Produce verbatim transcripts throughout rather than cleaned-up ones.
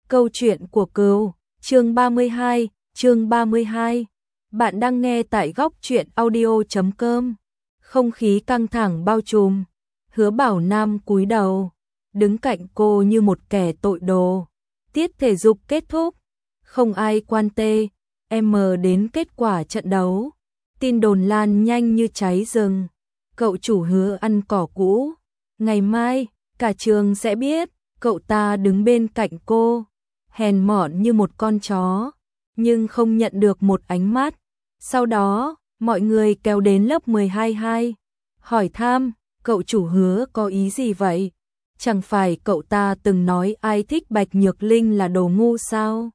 Câu chuyện của Cừu, chương ba mươi hai, chương ba mươi hai. Bạn đang nghe tại góc truyện audio chấm com. Không khí căng thẳng bao trùm. Hứa Bảo Nam cúi đầu, đứng cạnh cô như một kẻ tội đồ. Tiết thể dục kết thúc, không ai quan tê, em đến kết quả trận đấu. Tin đồn lan nhanh như cháy rừng. Cậu chủ Hứa ăn cỏ cũ. Ngày mai, cả trường sẽ biết, cậu ta đứng bên cạnh cô, hèn mọn như một con chó, nhưng không nhận được một ánh mắt. Sau đó, mọi người kéo đến lớp mười hai hai, hỏi thăm, cậu chủ Hứa có ý gì vậy? Chẳng phải cậu ta từng nói ai thích Bạch Nhược Linh là đồ ngu sao?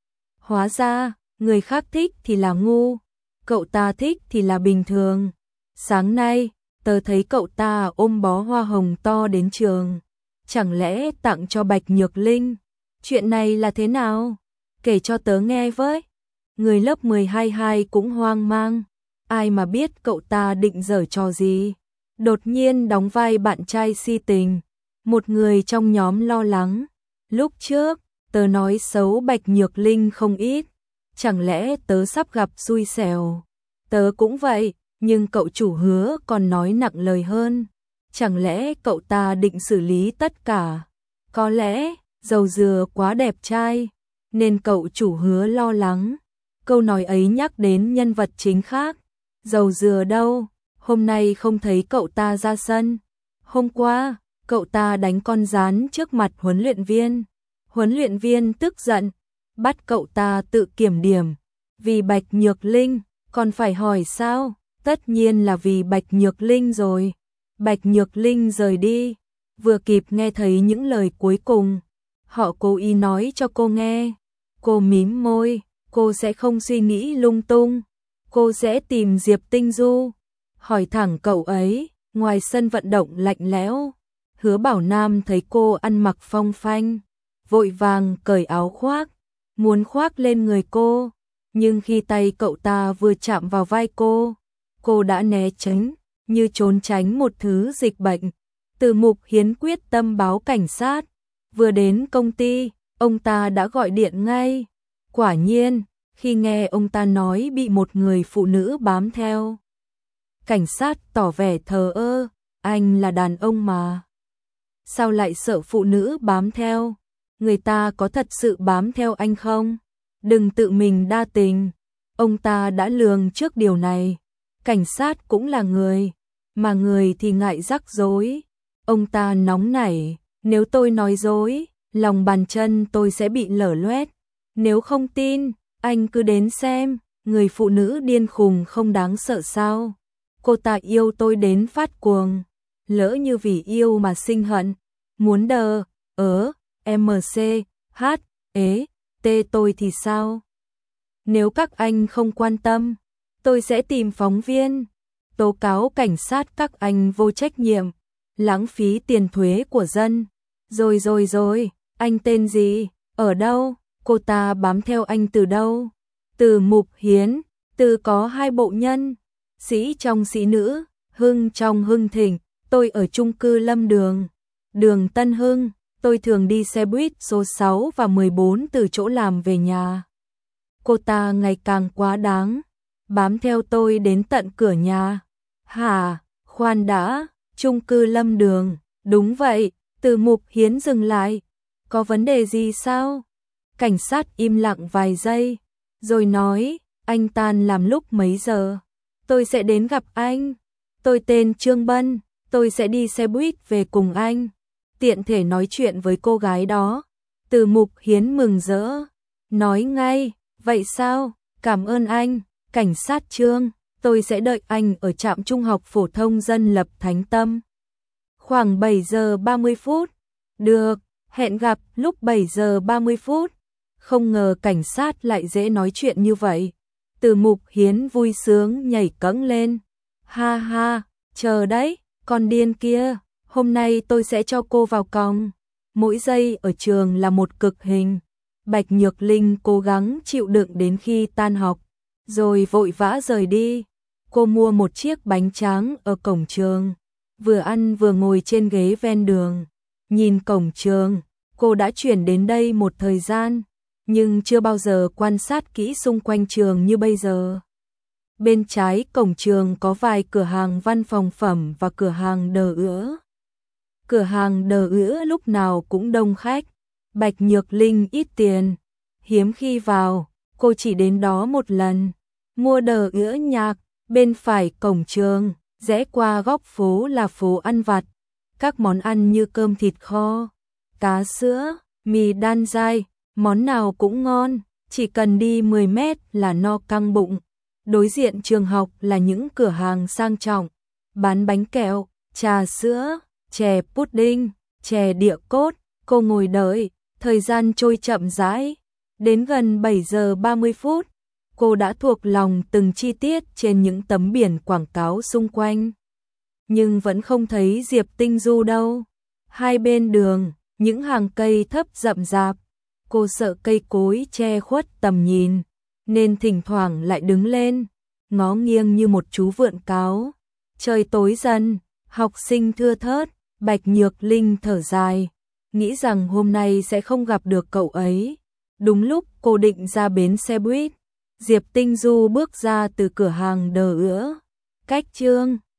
Hóa ra, người khác thích thì là ngu, cậu ta thích thì là bình thường. Sáng nay, tớ thấy cậu ta ôm bó hoa hồng to đến trường, chẳng lẽ tặng cho Bạch Nhược Linh? Chuyện này là thế nào? Kể cho tớ nghe với. Người lớp mười hai hai cũng hoang mang, ai mà biết cậu ta định giở trò gì. Đột nhiên đóng vai bạn trai si tình, một người trong nhóm lo lắng. Lúc trước, tớ nói xấu Bạch Nhược Linh không ít, chẳng lẽ tớ sắp gặp xui xẻo? Tớ cũng vậy, nhưng cậu chủ Hứa còn nói nặng lời hơn. Chẳng lẽ cậu ta định xử lý tất cả? Có lẽ, dầu dừa quá đẹp trai, nên cậu chủ Hứa lo lắng. Câu nói ấy nhắc đến nhân vật chính khác. Dầu dừa đâu, hôm nay không thấy cậu ta ra sân. Hôm qua, cậu ta đánh con gián trước mặt huấn luyện viên. Huấn luyện viên tức giận, bắt cậu ta tự kiểm điểm. Vì Bạch Nhược Linh, còn phải hỏi sao? Tất nhiên là vì Bạch Nhược Linh rồi. Bạch Nhược Linh rời đi, vừa kịp nghe thấy những lời cuối cùng. Họ cố ý nói cho cô nghe. Cô mím môi, cô sẽ không suy nghĩ lung tung. Cô sẽ tìm Diệp Tinh Du. Hỏi thẳng cậu ấy, ngoài sân vận động lạnh lẽo. Hứa Bảo Nam thấy cô ăn mặc phong phanh, vội vàng cởi áo khoác, muốn khoác lên người cô. Nhưng khi tay cậu ta vừa chạm vào vai cô, cô đã né tránh, như trốn tránh một thứ dịch bệnh. Từ Mục Hiến quyết tâm báo cảnh sát. Vừa đến công ty, ông ta đã gọi điện ngay. Quả nhiên, khi nghe ông ta nói bị một người phụ nữ bám theo, cảnh sát tỏ vẻ thờ ơ. Anh là đàn ông mà, sao lại sợ phụ nữ bám theo? Người ta có thật sự bám theo anh không? Đừng tự mình đa tình. Ông ta đã lường trước điều này. Cảnh sát cũng là người, mà người thì ngại rắc rối. Ông ta nóng nảy, nếu tôi nói dối, lòng bàn chân tôi sẽ bị lở loét. Nếu không tin, anh cứ đến xem, người phụ nữ điên khùng không đáng sợ sao? Cô ta yêu tôi đến phát cuồng, lỡ như vì yêu mà sinh hận, muốn đờ, ớ, em xê, hát, ế, tê tôi thì sao? Nếu các anh không quan tâm, tôi sẽ tìm phóng viên, tố cáo cảnh sát các anh vô trách nhiệm, lãng phí tiền thuế của dân. Rồi rồi rồi, anh tên gì, ở đâu, cô ta bám theo anh từ đâu? Từ Mục Hiến, từ có hai bộ nhân, sĩ trong sĩ nữ, Hưng trong Hưng Thịnh. Tôi ở chung cư Lâm Đường, đường Tân Hưng, tôi thường đi xe buýt số sáu và mười bốn từ chỗ làm về nhà. Cô ta ngày càng quá đáng, bám theo tôi đến tận cửa nhà. Hả, khoan đã, chung cư Lâm Đường, đúng vậy. Từ Mục Hiến dừng lại, có vấn đề gì sao? Cảnh sát im lặng vài giây, rồi nói, anh tan làm lúc mấy giờ? Tôi sẽ đến gặp anh. Tôi tên Trương Bân, tôi sẽ đi xe buýt về cùng anh. Tiện thể nói chuyện với cô gái đó. Từ Mục Hiến mừng rỡ, nói ngay, vậy sao? Cảm ơn anh, cảnh sát Trương, tôi sẽ đợi anh ở trạm trung học phổ thông dân lập Thánh Tâm. Khoảng bảy giờ ba mươi phút. Được, hẹn gặp lúc bảy giờ ba mươi phút. Không ngờ cảnh sát lại dễ nói chuyện như vậy. Từ Mục Hiến vui sướng nhảy cẫng lên. Ha ha, chờ đấy, con điên kia, hôm nay tôi sẽ cho cô vào còng. Mỗi giây ở trường là một cực hình. Bạch Nhược Linh cố gắng chịu đựng đến khi tan học, rồi vội vã rời đi. Cô mua một chiếc bánh tráng ở cổng trường, vừa ăn vừa ngồi trên ghế ven đường, nhìn cổng trường. Cô đã chuyển đến đây một thời gian, nhưng chưa bao giờ quan sát kỹ xung quanh trường như bây giờ. Bên trái cổng trường có vài cửa hàng văn phòng phẩm và cửa hàng đờ ữa. Cửa hàng đờ ữa lúc nào cũng đông khách. Bạch Nhược Linh ít tiền, hiếm khi vào, cô chỉ đến đó một lần. Mua đờ ữa nhạc, bên phải cổng trường, rẽ qua góc phố là phố ăn vặt. Các món ăn như cơm thịt kho, cá sữa, mì đan dai, món nào cũng ngon, chỉ cần đi mười mét là no căng bụng. Đối diện trường học là những cửa hàng sang trọng, bán bánh kẹo, trà sữa, chè pudding, chè địa cốt. Cô ngồi đợi, thời gian trôi chậm rãi. Đến gần bảy giờ ba mươi phút, cô đã thuộc lòng từng chi tiết trên những tấm biển quảng cáo xung quanh. Nhưng vẫn không thấy Diệp Tinh Du đâu. Hai bên đường, những hàng cây thấp rậm rạp. Cô sợ cây cối che khuất tầm nhìn, nên thỉnh thoảng lại đứng lên, ngó nghiêng như một chú vượn cáo. Trời tối dần, học sinh thưa thớt, Bạch Nhược Linh thở dài, nghĩ rằng hôm nay sẽ không gặp được cậu ấy. Đúng lúc cô định ra bến xe buýt, Diệp Tinh Du bước ra từ cửa hàng đờ ữa. Cách chương